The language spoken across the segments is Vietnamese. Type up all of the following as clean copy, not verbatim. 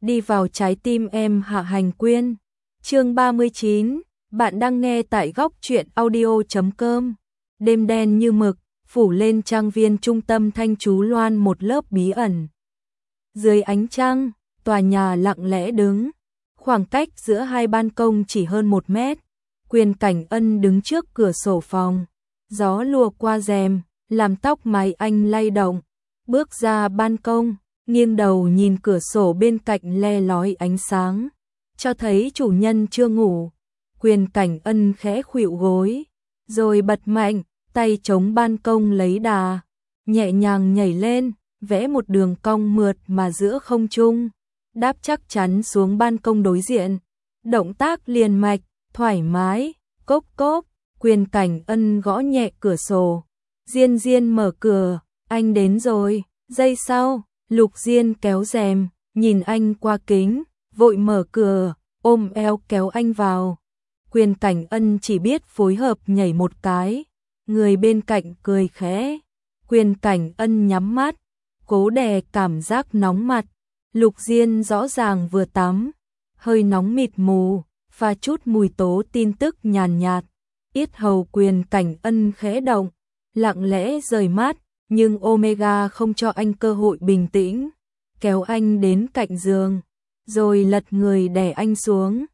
đi vào trái tim em. Hạ Hành Quyên. Chương 39, bạn đang nghe tại góc truyện audio.com. Đêm đen như mực, phủ lên trang viên trung tâm Thanh Chú Loan một lớp bí ẩn. Dưới ánh trăng, tòa nhà lặng lẽ đứng, khoảng cách giữa hai ban công chỉ hơn 1 mét. Quyền Cảnh Ân đứng trước cửa sổ phòng, gió lùa qua rèm, làm tóc mái anh lay động. Bước ra ban công, nghiêng đầu nhìn cửa sổ bên cạnh le lói ánh sáng, cho thấy chủ nhân chưa ngủ. Quyền Cảnh Ân khẽ khuỵu gối, rồi bật mạnh, tay chống ban công lấy đà, nhẹ nhàng nhảy lên, vẽ một đường cong mượt mà giữa không trung, đáp chắc chắn xuống ban công đối diện. Động tác liền mạch, thoải mái, cốp cốp. Quyền Cảnh Ân gõ nhẹ cửa sổ. Diên Diên mở cửa, anh đến rồi. Giây sau, Lục Diên kéo rèm, nhìn anh qua kính, vội mở cửa, ôm eo kéo anh vào. Quyền Cảnh Ân chỉ biết phối hợp nhảy một cái, người bên cạnh cười khẽ. Quyền Cảnh Ân nhắm mắt, cố đè cảm giác nóng mặt. Lục Diên rõ ràng vừa tắm, hơi nóng mịt mù, pha chút mùi tố tin tức nhàn nhạt. Yết hầu Quyền Cảnh Ân khẽ động, lặng lẽ rời mắt, nhưng Omega không cho anh cơ hội bình tĩnh, kéo anh đến cạnh giường, rồi lật người đè anh xuống.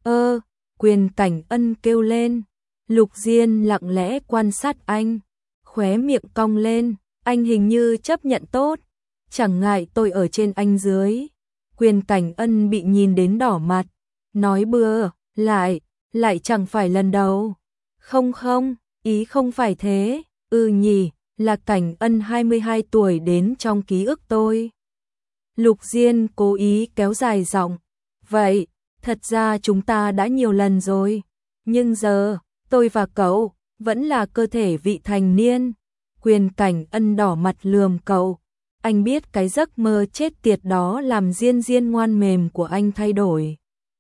Quyền Cảnh Ân kêu lên. Lục Diên lặng lẽ quan sát anh, khóe miệng cong lên, anh hình như chấp nhận tốt, chẳng ngại tôi ở trên anh dưới. Quyền Cảnh Ân bị nhìn đến đỏ mặt, nói bừa, lại chẳng phải lần đầu. Không, ý không phải thế, nhỉ, là Cảnh Ân 22 tuổi đến trong ký ức tôi. Lục Diên cố ý kéo dài giọng, vậy, thật ra chúng ta đã nhiều lần rồi, nhưng giờ, tôi và cậu, vẫn là cơ thể vị thành niên. Quyền Cảnh Ân đỏ mặt lườm cậu, anh biết cái giấc mơ chết tiệt đó làm Diên Diên ngoan mềm của anh thay đổi.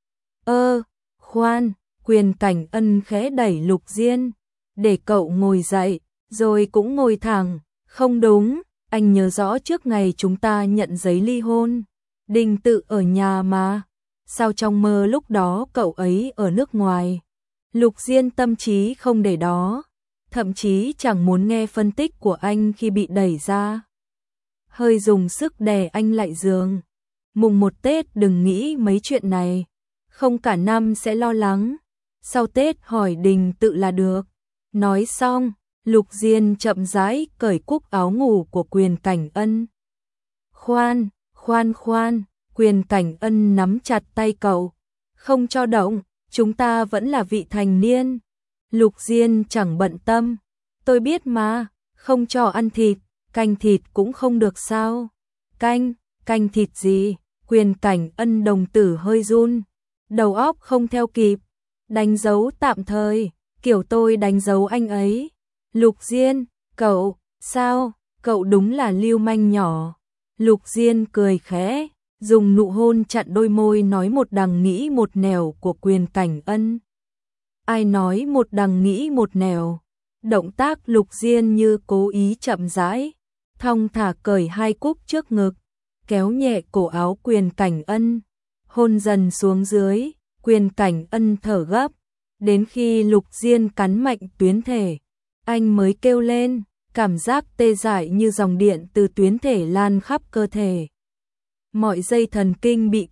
Khoan, Quyền Cảnh Ân khẽ đẩy Lục Diên, để cậu ngồi dậy, rồi cũng ngồi thẳng. Không đúng, anh nhớ rõ trước ngày chúng ta nhận giấy ly hôn, Đình Tự ở nhà mà, sao trong mơ lúc đó cậu ấy ở nước ngoài? Lục Diên tâm trí không để đó, thậm chí chẳng muốn nghe phân tích của anh khi bị đẩy ra. Hơi dùng sức đè anh lại giường. Mùng 1 Tết đừng nghĩ mấy chuyện này, không cả năm sẽ lo lắng, sau Tết hỏi Đình Tự là được. Nói xong, Lục Diên chậm rãi cởi cúc áo ngủ của Quyền Cảnh Ân. Khoan, Quyền Cảnh Ân nắm chặt tay cậu, không cho động, chúng ta vẫn là vị thành niên. Lục Diên chẳng bận tâm, tôi biết mà, không cho ăn thịt, canh thịt cũng không được sao? Canh thịt gì? Quyền Cảnh Ân đồng tử hơi run, đầu óc không theo kịp, đánh dấu tạm thời, kiểu tôi đánh dấu anh ấy. Lục Diên, cậu, sao, cậu đúng là lưu manh nhỏ. Lục Diên cười khẽ, dùng nụ hôn chặn đôi môi nói một đằng nghĩ một nẻo của Quyền Cảnh Ân. Ai nói một đằng nghĩ một nẻo? Động tác Lục Diên như cố ý chậm rãi, thong thả cởi hai cúc trước ngực, kéo nhẹ cổ áo Quyền Cảnh Ân, hôn dần xuống dưới. Quyền Cảnh Ân thở gấp, đến khi Lục Diên cắn mạnh tuyến thể, anh mới kêu lên, cảm giác tê dại như dòng điện từ tuyến thể lan khắp cơ thể. Mọi dây thần kinh bị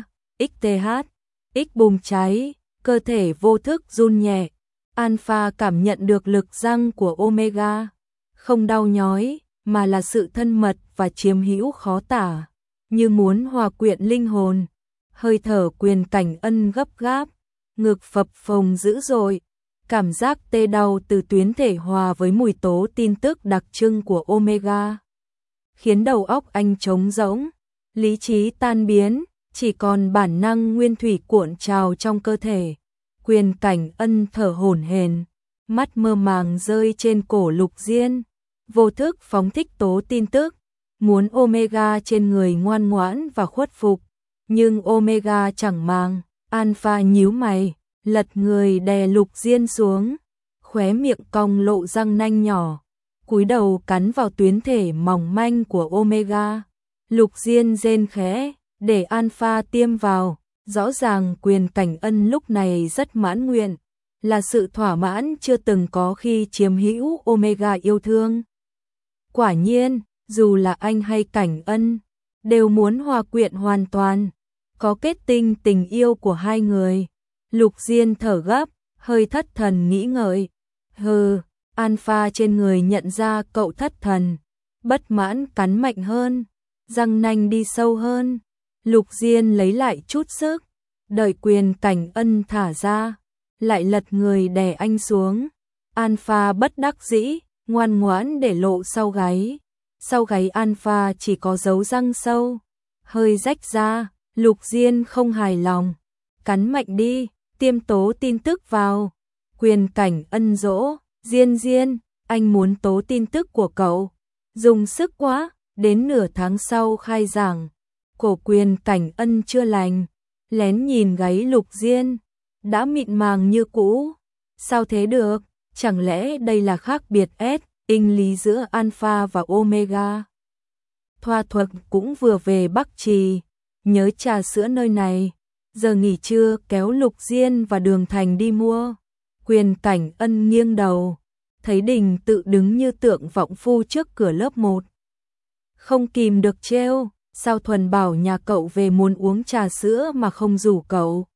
X bùng cháy, cơ thể vô thức run nhẹ. Alpha cảm nhận được lực giăng của Omega, không đau nhói, mà là sự thân mật và chiếm hữu khó tả, như muốn hòa quyện linh hồn. Hơi thở Quyền Cảnh Ân gấp gáp, ngực phập phồng dữ dội, cảm giác tê đau từ tuyến thể hòa với mùi tố tin tức đặc trưng của Omega, khiến đầu óc anh trống rỗng, lý trí tan biến, chỉ còn bản năng nguyên thủy cuộn trào trong cơ thể. Quyền Cảnh Ân thở hổn hển, mắt mơ màng rơi trên cổ Lục Diên, vô thức phóng thích tố tin tức, muốn Omega trên người ngoan ngoãn và khuất phục, nhưng Omega chẳng màng. Alpha nhíu mày, lật người đè Lục Diên xuống, khóe miệng cong lộ răng nanh nhỏ, cúi đầu cắn vào tuyến thể mỏng manh của Omega. Lục Diên rên khẽ, để Alpha tiêm vào. Rõ ràng Quyền Cảnh Ân lúc này rất mãn nguyện, là sự thỏa mãn chưa từng có khi chiếm hữu Omega yêu thương. Quả nhiên, dù là anh hay Cảnh Ân, đều muốn hòa quyện hoàn toàn, có kết tinh tình yêu của hai người. Lục Diên thở gấp, hơi thất thần nghĩ ngợi. Alpha trên người nhận ra cậu thất thần, bất mãn cắn mạnh hơn, răng nanh đi sâu hơn. Lục Diên lấy lại chút sức, đợi Quyền Cảnh Ân thả ra, lại lật người đè anh xuống. Alpha bất đắc dĩ, ngoan ngoãn để lộ sau gáy. Sau gáy Alpha chỉ có dấu răng sâu, hơi rách ra. Lục Diên không hài lòng, cắn mạnh đi, tiêm tố tin tức vào. Quyền Cảnh Ân dỗ, Diên, anh muốn tố tin tức của cậu, dùng sức quá. Đến nửa tháng sau khai giảng, cổ Quyền Cảnh Ân chưa lành, lén nhìn gáy Lục Diên, đã mịn màng như cũ. Sao thế được, chẳng lẽ đây là khác biệt inh lý giữa Alpha và Omega? Thoa Thuật cũng vừa về Bắc Trì, nhớ trà sữa nơi này, giờ nghỉ trưa kéo Lục Diên và Đường Thành đi mua. Quyền Cảnh Ân nghiêng đầu, thấy Đình Tự đứng như tượng vọng phu trước cửa lớp 1. Không kìm được trêu, sao Thuần bảo nhà cậu về muốn uống trà sữa mà không rủ cậu?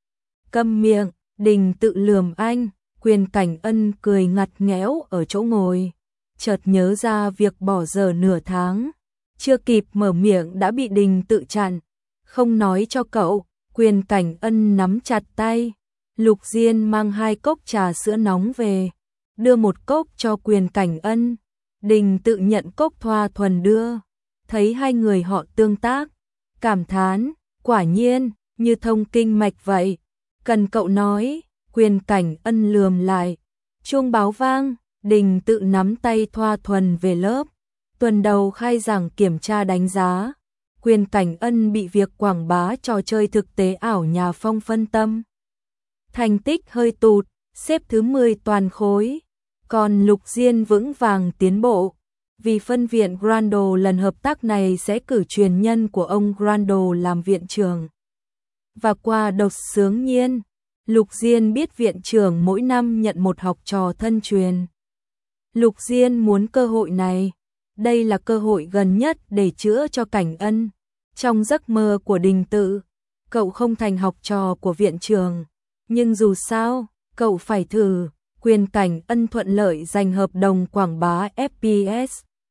Câm miệng, Đình Tự lườm anh. Quyền Cảnh Ân cười ngặt nghẽo ở chỗ ngồi, chợt nhớ ra việc bỏ giờ nửa tháng, chưa kịp mở miệng đã bị Đình Tự chặn. Không nói cho cậu. Quyền Cảnh Ân nắm chặt tay. Lục Diên mang 2 cốc trà sữa nóng về, đưa một cốc cho Quyền Cảnh Ân. Đình Tự nhận cốc Thoa Thuần đưa, thấy hai người họ tương tác, cảm thán, quả nhiên, như thông kinh mạch vậy. Cần cậu nói. Quyền Cảnh Ân lườm lại. Chuông báo vang, Đình Tự nắm tay Thoa Thuần về lớp. Tuần đầu khai giảng kiểm tra đánh giá, Quyền Cảnh Ân bị việc quảng bá trò chơi thực tế ảo nhà Phong phân tâm. Thành tích hơi tụt, xếp thứ 10 toàn khối. Còn Lục Diên vững vàng tiến bộ, vì phân viện Grando lần hợp tác này sẽ cử truyền nhân của ông Grando làm viện trưởng. Và qua đột sướng nhiên, Lục Diên biết viện trưởng mỗi năm nhận một học trò thân truyền. Lục Diên muốn cơ hội này, đây là cơ hội gần nhất để chữa cho Cảnh Ân. Trong giấc mơ của Đình Tự, cậu không thành học trò của viện trưởng, nhưng dù sao, cậu phải thử. Quyền Cảnh Ân thuận lợi giành hợp đồng quảng bá FPS.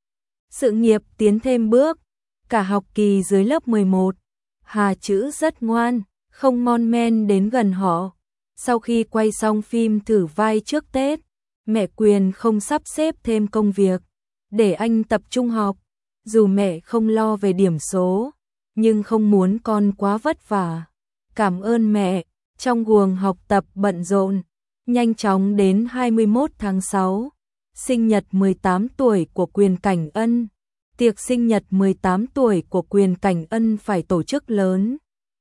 Sự nghiệp tiến thêm bước, cả học kỳ dưới lớp 11, Hà Chữ rất ngoan, không mon men đến gần họ. Sau khi quay xong phim thử vai trước Tết, mẹ Quyền không sắp xếp thêm công việc, để anh tập trung học. Dù mẹ không lo về điểm số, nhưng không muốn con quá vất vả. Cảm ơn mẹ. Trong guồng học tập bận rộn, nhanh chóng đến 21 tháng 6, sinh nhật 18 tuổi của Quyền Cảnh Ân. Tiệc sinh nhật 18 tuổi của Quyền Cảnh Ân phải tổ chức lớn.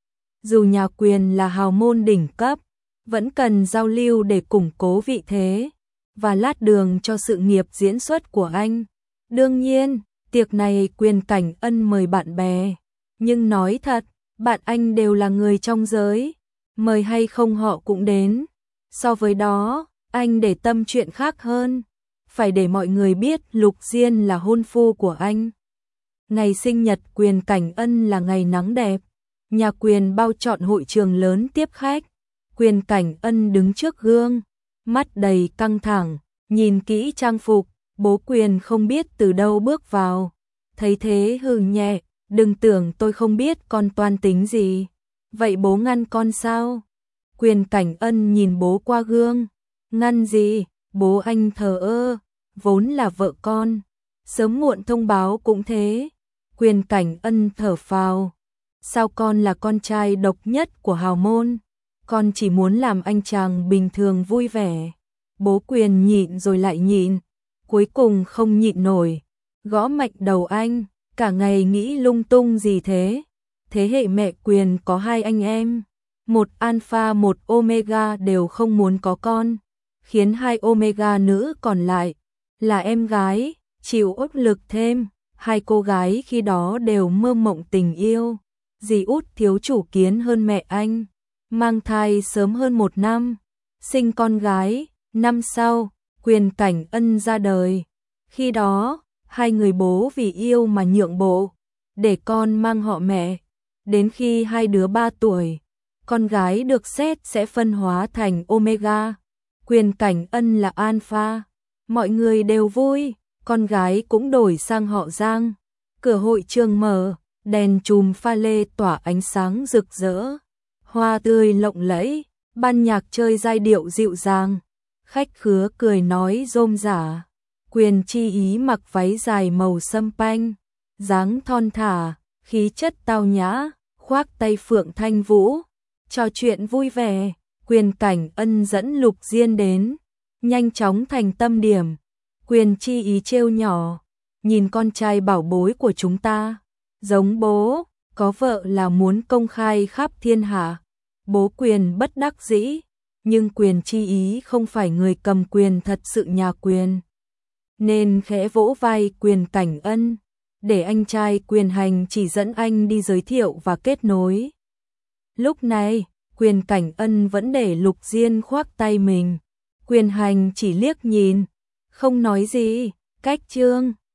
Dù nhà Quyền là hào môn đỉnh cấp, vẫn cần giao lưu để củng cố vị thế và lát đường cho sự nghiệp diễn xuất của anh. Đương nhiên, tiệc này Quyền Cảnh Ân mời bạn bè, nhưng nói thật, bạn anh đều là người trong giới, mời hay không họ cũng đến. So với đó, anh để tâm chuyện khác hơn, phải để mọi người biết Lục Diên là hôn phu của anh. Ngày sinh nhật Quyền Cảnh Ân là ngày nắng đẹp, nhà Quyền bao trọn hội trường lớn tiếp khách. Quyền Cảnh Ân đứng trước gương, mắt đầy căng thẳng, nhìn kỹ trang phục. Bố Quyền không biết từ đâu bước vào, thấy thế hừ nhẹ, đừng tưởng tôi không biết con toan tính gì. Vậy bố ngăn con sao? Quyền Cảnh Ân nhìn bố qua gương. Ngăn gì? Bố anh thờ ơ, vốn là vợ con, sớm muộn thông báo cũng thế. Quyền Cảnh Ân thở phào. Sao con là con trai độc nhất của hào môn? Con chỉ muốn làm anh chàng bình thường vui vẻ. Bố Quyền nhịn rồi lại nhịn, cuối cùng không nhịn nổi, gõ mạnh đầu anh. Cả ngày nghĩ lung tung gì thế? Thế hệ mẹ Quyền có 2 anh em, một Alpha một Omega đều không muốn có con, khiến 2 Omega nữ còn lại là em gái chịu áp lực thêm. 2 cô gái khi đó đều mơ mộng tình yêu, dì út thiếu chủ Kiến hơn mẹ anh, mang thai sớm hơn 1 năm, sinh con gái, năm sau, Quyền Cảnh Ân ra đời. Khi đó, hai người bố vì yêu mà nhượng bộ, để con mang họ mẹ. Đến khi hai đứa 3 tuổi, con gái được xét sẽ phân hóa thành Omega, Quyền Cảnh Ân là Alpha. Mọi người đều vui, con gái cũng đổi sang họ Giang. Cửa hội trường mở, đèn chùm pha lê tỏa ánh sáng rực rỡ, hoa tươi lộng lẫy, ban nhạc chơi giai điệu dịu dàng, khách khứa cười nói rôm rả. Quyền Chi Ý mặc váy dài màu sâm panh, dáng thon thả, khí chất tao nhã, khoác tay Phượng Thanh Vũ, trò chuyện vui vẻ. Quyền Cảnh Ân dẫn Lục Diên đến, nhanh chóng thành tâm điểm. Quyền Chi Ý trêu nhỏ, nhìn con trai bảo bối của chúng ta, giống bố, có vợ là muốn công khai khắp thiên hạ. Bố Quyền bất đắc dĩ, nhưng Quyền Chi Ý không phải người cầm quyền thật sự nhà Quyền, nên khẽ vỗ vai Quyền Cảnh Ân, để anh trai Quyền Hành chỉ dẫn anh đi giới thiệu và kết nối. Lúc này, Quyền Cảnh Ân vẫn để Lục Diên khoác tay mình, Quyền Hành chỉ liếc nhìn, không nói gì. Cách Trương